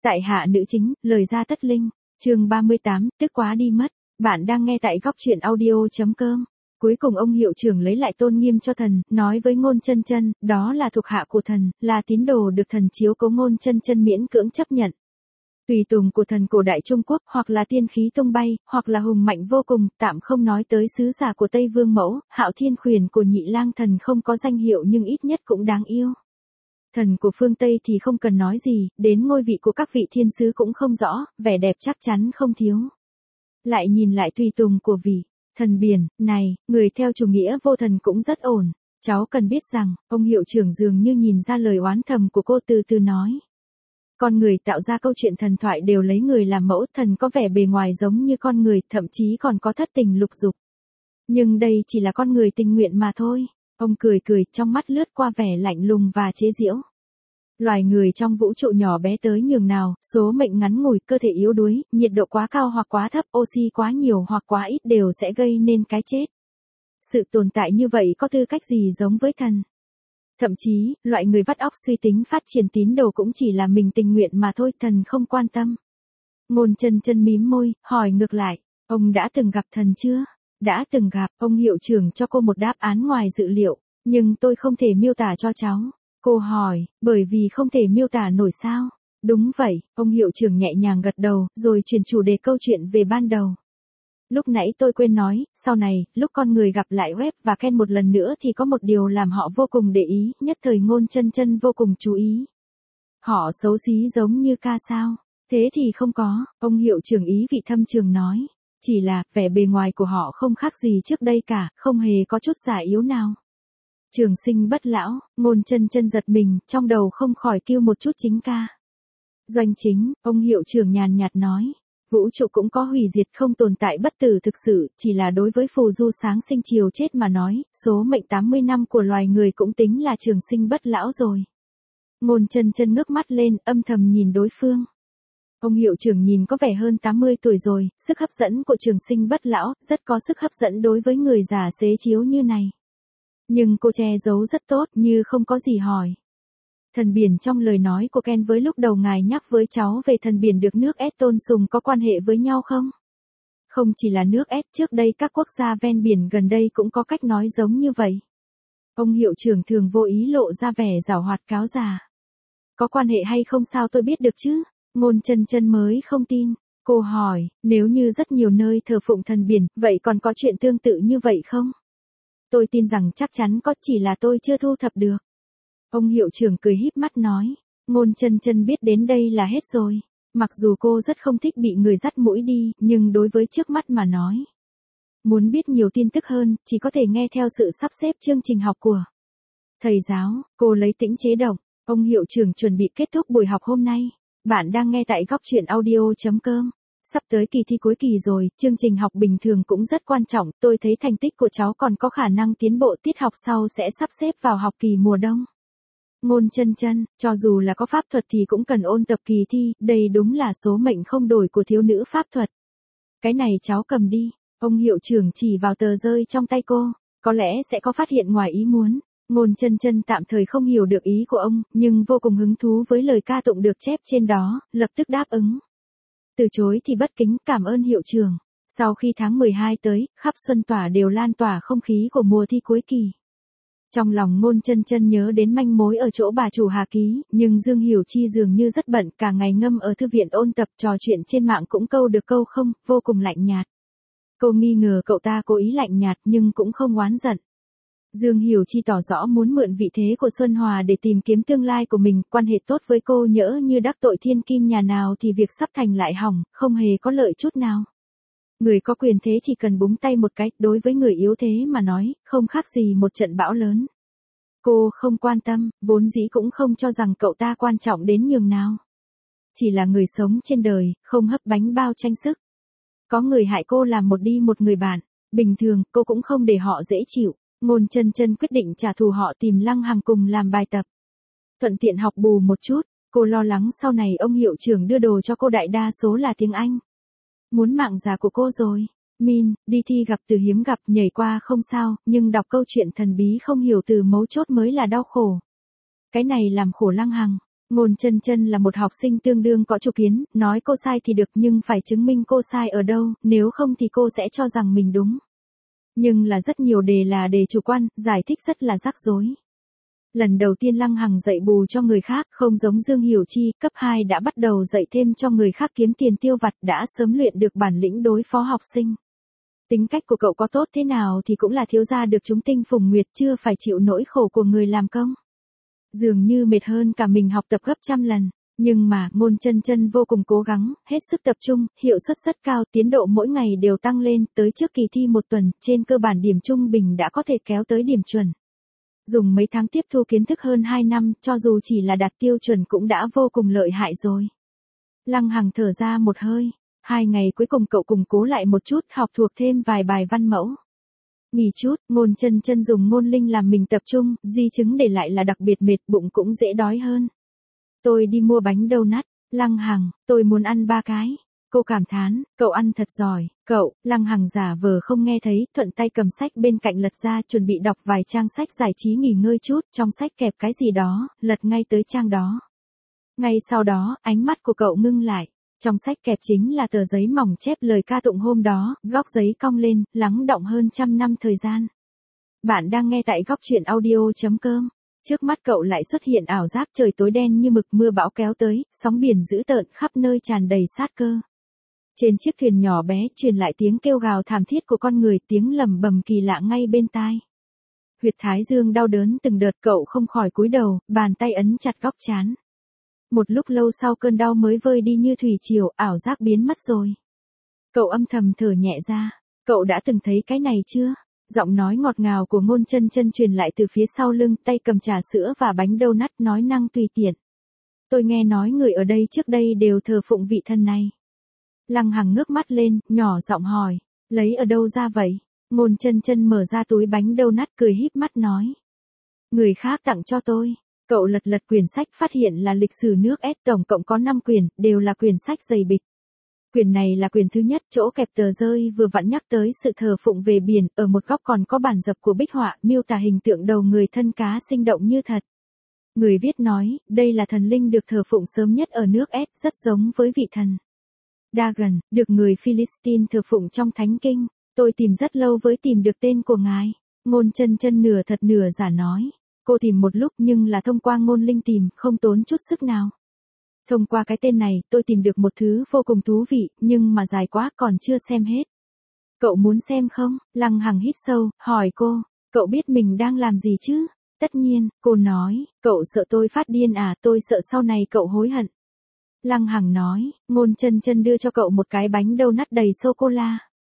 Tại hạ nữ chính, lời ra tất linh, chương 38, tức quá đi mất. Bạn đang nghe tại góc truyện audio.com. Cuối cùng ông hiệu trưởng lấy lại tôn nghiêm cho thần, nói với Ngôn Chân Chân, đó là thuộc hạ của thần, là tín đồ được thần chiếu cố. Ngôn Chân Chân miễn cưỡng chấp nhận. Tùy tùng của thần cổ đại Trung Quốc, hoặc là tiên khí tung bay, hoặc là hùng mạnh vô cùng, tạm không nói tới sứ giả của Tây Vương Mẫu, Hạo Thiên Khuyển của Nhị Lang Thần không có danh hiệu nhưng ít nhất cũng đáng yêu. Thần của phương Tây thì không cần nói gì, đến ngôi vị của các vị thiên sứ cũng không rõ, vẻ đẹp chắc chắn không thiếu. Lại nhìn lại tùy tùng của vị thần biển, này, người theo chủ nghĩa vô thần cũng rất ổn. Cháu cần biết rằng, ông hiệu trưởng dường như nhìn ra lời oán thầm của cô, từ từ nói. Con người tạo ra câu chuyện thần thoại đều lấy người làm mẫu, thần có vẻ bề ngoài giống như con người, thậm chí còn có thất tình lục dục. Nhưng đây chỉ là con người tình nguyện mà thôi. Ông cười cười, trong mắt lướt qua vẻ lạnh lùng và chế giễu. Loài người trong vũ trụ nhỏ bé tới nhường nào, số mệnh ngắn ngủi, cơ thể yếu đuối, nhiệt độ quá cao hoặc quá thấp, oxy quá nhiều hoặc quá ít đều sẽ gây nên cái chết. Sự tồn tại như vậy có tư cách gì giống với thần? Thậm chí, loại người vắt óc suy tính phát triển tín đồ cũng chỉ là mình tình nguyện mà thôi, thần không quan tâm. Ngôn Chân Chân mím môi, hỏi ngược lại, ông đã từng gặp thần chưa? Đã từng gặp, ông hiệu trưởng cho cô một đáp án ngoài dự liệu, nhưng tôi không thể miêu tả cho cháu. Cô hỏi, bởi vì không thể miêu tả nổi sao? Đúng vậy, ông hiệu trưởng nhẹ nhàng gật đầu, rồi chuyển chủ đề câu chuyện về ban đầu. Lúc nãy tôi quên nói, sau này, lúc con người gặp lại Webb và Ken một lần nữa thì có một điều làm họ vô cùng để ý, nhất thời Ngôn Chân Chân vô cùng chú ý. Họ xấu xí giống như ca sao? Thế thì không có, ông hiệu trưởng ý vị thâm trường nói. Chỉ là, vẻ bề ngoài của họ không khác gì trước đây cả, không hề có chút già yếu nào. Trường sinh bất lão, Ngôn Chân Chân giật mình, trong đầu không khỏi kêu một chút chính ca. Doanh chính, ông hiệu trưởng nhàn nhạt nói. Vũ trụ cũng có hủy diệt, không tồn tại bất tử thực sự, chỉ là đối với phù du sáng sinh chiều chết mà nói, số mệnh 80 năm của loài người cũng tính là trường sinh bất lão rồi. Ngôn Chân Chân ngước mắt lên, âm thầm nhìn đối phương. Ông hiệu trưởng nhìn có vẻ hơn 80 tuổi rồi, sức hấp dẫn của trường sinh bất lão, rất có sức hấp dẫn đối với người già xế chiếu như này. Nhưng cô che giấu rất tốt, như không có gì hỏi. Thần biển trong lời nói của Ken với lúc đầu ngài nhắc với cháu về thần biển được nước S tôn sùng có quan hệ với nhau không? Không chỉ là nước S, trước đây các quốc gia ven biển gần đây cũng có cách nói giống như vậy. Ông hiệu trưởng thường vô ý lộ ra vẻ giảo hoạt cáo già. Có quan hệ hay không sao tôi biết được chứ? Ngôn Chân Chân mới không tin. Cô hỏi, nếu như rất nhiều nơi thờ phụng thần biển, vậy còn có chuyện tương tự như vậy không? Tôi tin rằng chắc chắn có, chỉ là tôi chưa thu thập được. Ông hiệu trưởng cười híp mắt nói. Ngôn Chân Chân biết đến đây là hết rồi. Mặc dù cô rất không thích bị người dắt mũi đi, nhưng đối với trước mắt mà nói. Muốn biết nhiều tin tức hơn, chỉ có thể nghe theo sự sắp xếp chương trình học của thầy giáo. Cô lấy tĩnh chế động. Ông hiệu trưởng chuẩn bị kết thúc buổi học hôm nay. Bạn đang nghe tại góc truyện audio.com. Sắp tới kỳ thi cuối kỳ rồi, chương trình học bình thường cũng rất quan trọng, tôi thấy thành tích của cháu còn có khả năng tiến bộ, tiết học sau sẽ sắp xếp vào học kỳ mùa đông. Ngôn Chân Chân, cho dù là có pháp thuật thì cũng cần ôn tập kỳ thi, đây đúng là số mệnh không đổi của thiếu nữ pháp thuật. Cái này cháu cầm đi, ông hiệu trưởng chỉ vào tờ rơi trong tay cô, có lẽ sẽ có phát hiện ngoài ý muốn. Ngôn Chân Chân tạm thời không hiểu được ý của ông, nhưng vô cùng hứng thú với lời ca tụng được chép trên đó, lập tức đáp ứng. Từ chối thì bất kính, cảm ơn hiệu trưởng. Sau khi tháng 12 tới, khắp Xuân Tỏa đều lan tỏa không khí của mùa thi cuối kỳ. Trong lòng Ngôn Chân Chân nhớ đến manh mối ở chỗ bà chủ Hà Ký, nhưng Dương Hiểu Chi dường như rất bận, cả ngày ngâm ở thư viện ôn tập, trò chuyện trên mạng cũng câu được câu không, vô cùng lạnh nhạt. Cô nghi ngờ cậu ta cố ý lạnh nhạt nhưng cũng không oán giận. Dương Hiểu Chi tỏ rõ muốn mượn vị thế của Xuân Hòa để tìm kiếm tương lai của mình, quan hệ tốt với cô nhỡ như đắc tội thiên kim nhà nào thì việc sắp thành lại hỏng, không hề có lợi chút nào. Người có quyền thế chỉ cần búng tay một cái, đối với người yếu thế mà nói, không khác gì một trận bão lớn. Cô không quan tâm, vốn dĩ cũng không cho rằng cậu ta quan trọng đến nhường nào. Chỉ là người sống trên đời, không hấp bánh bao tranh sức. Có người hại cô làm một đi một người bạn, bình thường cô cũng không để họ dễ chịu. Ngôn Chân Chân quyết định trả thù họ, tìm Lăng Hằng cùng làm bài tập. Thuận tiện học bù một chút, cô lo lắng sau này ông hiệu trưởng đưa đồ cho cô đại đa số là tiếng Anh. Muốn mạng già của cô rồi. Min, đi thi gặp từ hiếm gặp, nhảy qua không sao, nhưng đọc câu chuyện thần bí không hiểu từ mấu chốt mới là đau khổ. Cái này làm khổ Lăng Hằng. Ngôn Chân Chân là một học sinh tương đương có chủ kiến, nói cô sai thì được nhưng phải chứng minh cô sai ở đâu, nếu không thì cô sẽ cho rằng mình đúng. Nhưng là rất nhiều đề là đề chủ quan, giải thích rất là rắc rối. Lần đầu tiên Lăng Hằng dạy bù cho người khác, không giống Dương Hiểu Chi, cấp 2 đã bắt đầu dạy thêm cho người khác kiếm tiền tiêu vặt, đã sớm luyện được bản lĩnh đối phó học sinh. Tính cách của cậu có tốt thế nào thì cũng là thiếu gia được chúng tinh phùng nguyệt, chưa phải chịu nỗi khổ của người làm công. Dường như mệt hơn cả mình học tập gấp trăm lần. Nhưng mà, Ngôn Chân Chân vô cùng cố gắng, hết sức tập trung, hiệu suất rất cao, tiến độ mỗi ngày đều tăng lên, tới trước kỳ thi một tuần, trên cơ bản điểm trung bình đã có thể kéo tới điểm chuẩn. Dùng mấy tháng tiếp thu kiến thức hơn 2 năm, cho dù chỉ là đạt tiêu chuẩn cũng đã vô cùng lợi hại rồi. Lăng Hằng thở ra một hơi. 2 ngày cuối cùng cậu củng cố lại một chút, học thuộc thêm vài bài văn mẫu. Nghỉ chút, Ngôn Chân Chân dùng ngôn linh làm mình tập trung, di chứng để lại là đặc biệt mệt, bụng cũng dễ đói hơn. Tôi đi mua bánh donut. Lăng Hằng, tôi muốn ăn 3 cái. Cô cảm thán, cậu ăn thật giỏi, cậu. Lăng Hằng giả vờ không nghe thấy, thuận tay cầm sách bên cạnh lật ra, chuẩn bị đọc vài trang sách giải trí nghỉ ngơi chút, trong sách kẹp cái gì đó, lật ngay tới trang đó. Ngay sau đó, ánh mắt của cậu ngưng lại. Trong sách kẹp chính là tờ giấy mỏng chép lời ca tụng hôm đó, góc giấy cong lên, lắng đọng hơn 100 năm thời gian. Bạn đang nghe tại góc truyện audio.com. Trước mắt cậu lại xuất hiện ảo giác trời tối đen như mực, mưa bão kéo tới, sóng biển dữ tợn khắp nơi tràn đầy sát cơ. Trên chiếc thuyền nhỏ bé truyền lại tiếng kêu gào thảm thiết của con người, tiếng lầm bầm kỳ lạ ngay bên tai. Huyệt thái dương đau đớn từng đợt, cậu không khỏi cúi đầu, bàn tay ấn chặt góc trán. Một lúc lâu sau cơn đau mới vơi đi như thủy triều, ảo giác biến mất rồi. Cậu âm thầm thở nhẹ ra. Cậu đã từng thấy cái này chưa? Giọng nói ngọt ngào của Ngôn Chân Chân truyền lại từ phía sau lưng, tay cầm trà sữa và bánh donut, nói năng tùy tiện. Tôi nghe nói người ở đây trước đây đều thờ phụng vị thần này. Lăng Hằng ngước mắt lên, nhỏ giọng hỏi, lấy ở đâu ra vậy? Ngôn Chân Chân mở ra túi bánh donut, cười híp mắt nói. Người khác tặng cho tôi. Cậu lật lật quyển sách, phát hiện là lịch sử nước S, tổng cộng có 5 quyển, đều là quyển sách dày bịch. Quyển này là quyển thứ nhất, chỗ kẹp tờ rơi vừa vặn nhắc tới sự thờ phụng về biển, ở một góc còn có bản dập của bích họa, miêu tả hình tượng đầu người thân cá sinh động như thật. Người viết nói, đây là thần linh được thờ phụng sớm nhất ở nước S, rất giống với vị thần Dagon, được người Philistine thờ phụng trong thánh kinh. Tôi tìm rất lâu với tìm được tên của ngài. Ngôn Chân Chân nửa thật nửa giả nói. Cô tìm một lúc nhưng là thông qua ngôn linh tìm, không tốn chút sức nào. Thông qua cái tên này, tôi tìm được một thứ vô cùng thú vị, nhưng mà dài quá còn chưa xem hết. Cậu muốn xem không? Lăng Hằng hít sâu, hỏi cô. Cậu biết mình đang làm gì chứ? Tất nhiên, cô nói. Cậu sợ tôi phát điên à? Tôi sợ sau này cậu hối hận. Lăng Hằng nói. Ngôn Chân Chân đưa cho cậu một cái bánh donut đầy sô-cô-la.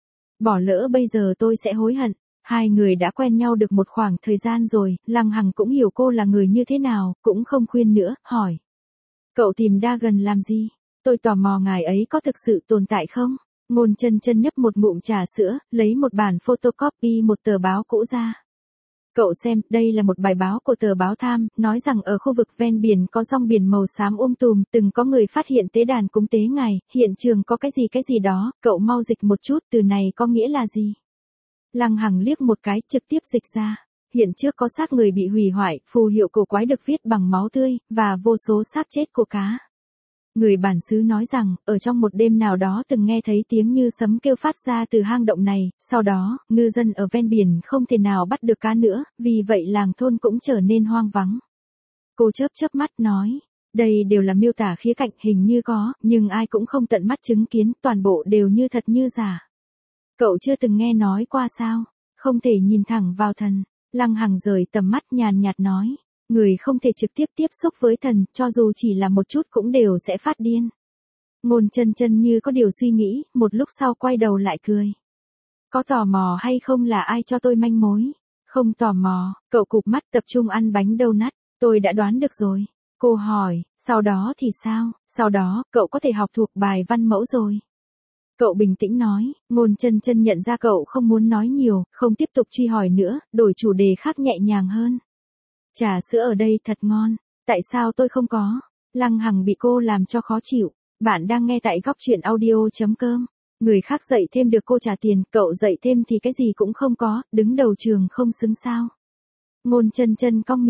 Bỏ lỡ bây giờ tôi sẽ hối hận. Hai người đã quen nhau được một khoảng thời gian rồi, Lăng Hằng cũng hiểu cô là người như thế nào, cũng không khuyên nữa, hỏi. Cậu tìm Dagon làm gì? Tôi tò mò ngài ấy có thực sự tồn tại không? Ngôn Chân Chân nhấp một ngụm trà sữa, lấy một bản photocopy một tờ báo cũ ra. Cậu xem, đây là một bài báo của tờ báo Tham, nói rằng ở khu vực ven biển có rong biển màu xám tùm, từng có người phát hiện tế đàn cúng tế ngài, hiện trường có cái gì đó, cậu mau dịch một chút, từ này có nghĩa là gì? Lăng Hằng liếc một cái, trực tiếp dịch ra. Hiện trước có xác người bị hủy hoại, phù hiệu cổ quái được viết bằng máu tươi, và vô số xác chết của cá. Người bản xứ nói rằng, ở trong một đêm nào đó từng nghe thấy tiếng như sấm kêu phát ra từ hang động này, sau đó, ngư dân ở ven biển không thể nào bắt được cá nữa, vì vậy làng thôn cũng trở nên hoang vắng. Cô chớp chớp mắt nói, đây đều là miêu tả khía cạnh, hình như có, nhưng ai cũng không tận mắt chứng kiến, toàn bộ đều như thật như giả. Cậu chưa từng nghe nói qua sao? Không thể nhìn thẳng vào thần. Lăng Hằng rời tầm mắt nhàn nhạt nói. Người không thể trực tiếp tiếp xúc với thần, cho dù chỉ là một chút cũng đều sẽ phát điên. Ngôn Chân Chân như có điều suy nghĩ, một lúc sau quay đầu lại cười. Có tò mò hay không là ai cho tôi manh mối? Không tò mò, cậu cụp mắt tập trung ăn bánh donut. Tôi đã đoán được rồi. Cô hỏi, sau đó thì sao? Sau đó, cậu có thể học thuộc bài văn mẫu rồi. Cậu bình tĩnh nói, Ngôn Chân Chân nhận ra cậu không muốn nói nhiều, không tiếp tục truy hỏi nữa, đổi chủ đề khác nhẹ nhàng hơn. Trà sữa ở đây thật ngon, tại sao tôi không có? Lăng Hằng bị cô làm cho khó chịu. Bạn đang nghe tại góc truyện audio.com. Người khác dạy thêm được cô trả tiền, cậu dạy thêm thì cái gì cũng không có, đứng đầu trường không xứng sao. Ngôn Chân Chân cong miệng,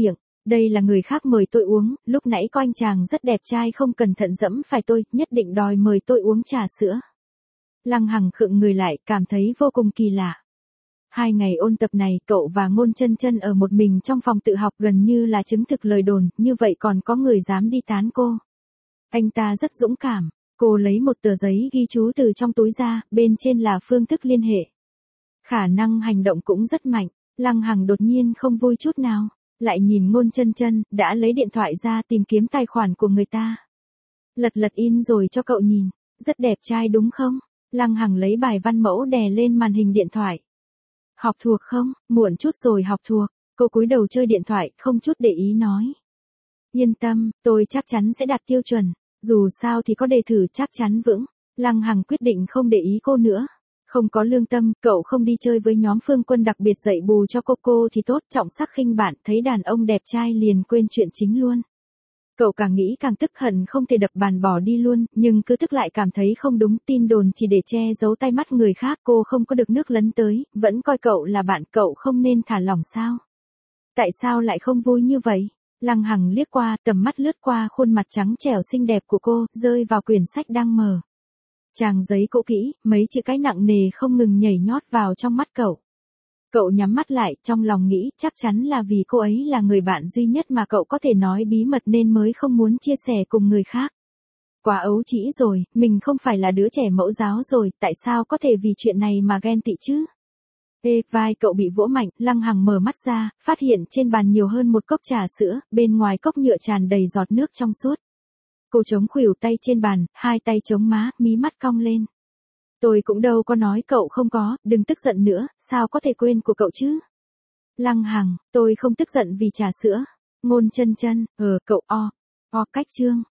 Đây là người khác mời tôi uống, lúc nãy có anh chàng rất đẹp trai không cẩn thận dẫm phải tôi, nhất định đòi mời tôi uống trà sữa. Lăng Hằng khựng người lại, cảm thấy vô cùng kỳ lạ. 2 ngày ôn tập này, cậu và Ngôn Chân Chân ở một mình trong phòng tự học gần như là chứng thực lời đồn, như vậy còn có người dám đi tán cô. Anh ta rất dũng cảm, cô lấy một tờ giấy ghi chú từ trong túi ra, bên trên là phương thức liên hệ. Khả năng hành động cũng rất mạnh, Lăng Hằng đột nhiên không vui chút nào, lại nhìn Ngôn Chân Chân, đã lấy điện thoại ra tìm kiếm tài khoản của người ta. Lật in rồi cho cậu nhìn, rất đẹp trai đúng không? Lăng Hằng lấy bài văn mẫu đè lên màn hình điện thoại. Học thuộc không? Muộn chút rồi học thuộc. Cô cúi đầu chơi điện thoại, không chút để ý nói. Yên tâm, tôi chắc chắn sẽ đạt tiêu chuẩn. Dù sao thì có đề thử chắc chắn vững. Lăng Hằng quyết định không để ý cô nữa. Không có lương tâm, cậu không đi chơi với nhóm Phương Quân đặc biệt dạy bù cho cô thì tốt, trọng sắc khinh bạn, thấy đàn ông đẹp trai liền quên chuyện chính luôn. Cậu càng nghĩ càng tức hận không thể đập bàn bỏ đi luôn, nhưng cứ tức lại cảm thấy không đúng, tin đồn chỉ để che giấu tay mắt người khác, cô không có được nước lấn tới, vẫn coi cậu là bạn, cậu không nên thả lỏng sao? Tại sao lại không vui như vậy? Lăng Hằng liếc qua, tầm mắt lướt qua khuôn mặt trắng trẻo xinh đẹp của cô, rơi vào quyển sách đang mở. Trang giấy cũ kỹ, mấy chữ cái nặng nề không ngừng nhảy nhót vào trong mắt cậu. Cậu nhắm mắt lại, trong lòng nghĩ chắc chắn là vì cô ấy là người bạn duy nhất mà cậu có thể nói bí mật nên mới không muốn chia sẻ cùng người khác. Quá ấu trĩ rồi, mình không phải là đứa trẻ mẫu giáo rồi, tại sao có thể vì chuyện này mà ghen tị chứ? Vai cậu bị vỗ mạnh, Lăng Hằng mở mắt ra, phát hiện trên bàn nhiều hơn một cốc trà sữa, bên ngoài cốc nhựa tràn đầy giọt nước trong suốt. Cô chống khuỷu tay trên bàn, hai tay chống má, mí mắt cong lên. Tôi cũng đâu có nói cậu không có, đừng tức giận nữa, sao có thể quên của cậu chứ? Lăng Hằng, tôi không tức giận vì trà sữa. Ngôn Chân Chân, cậu cách chương.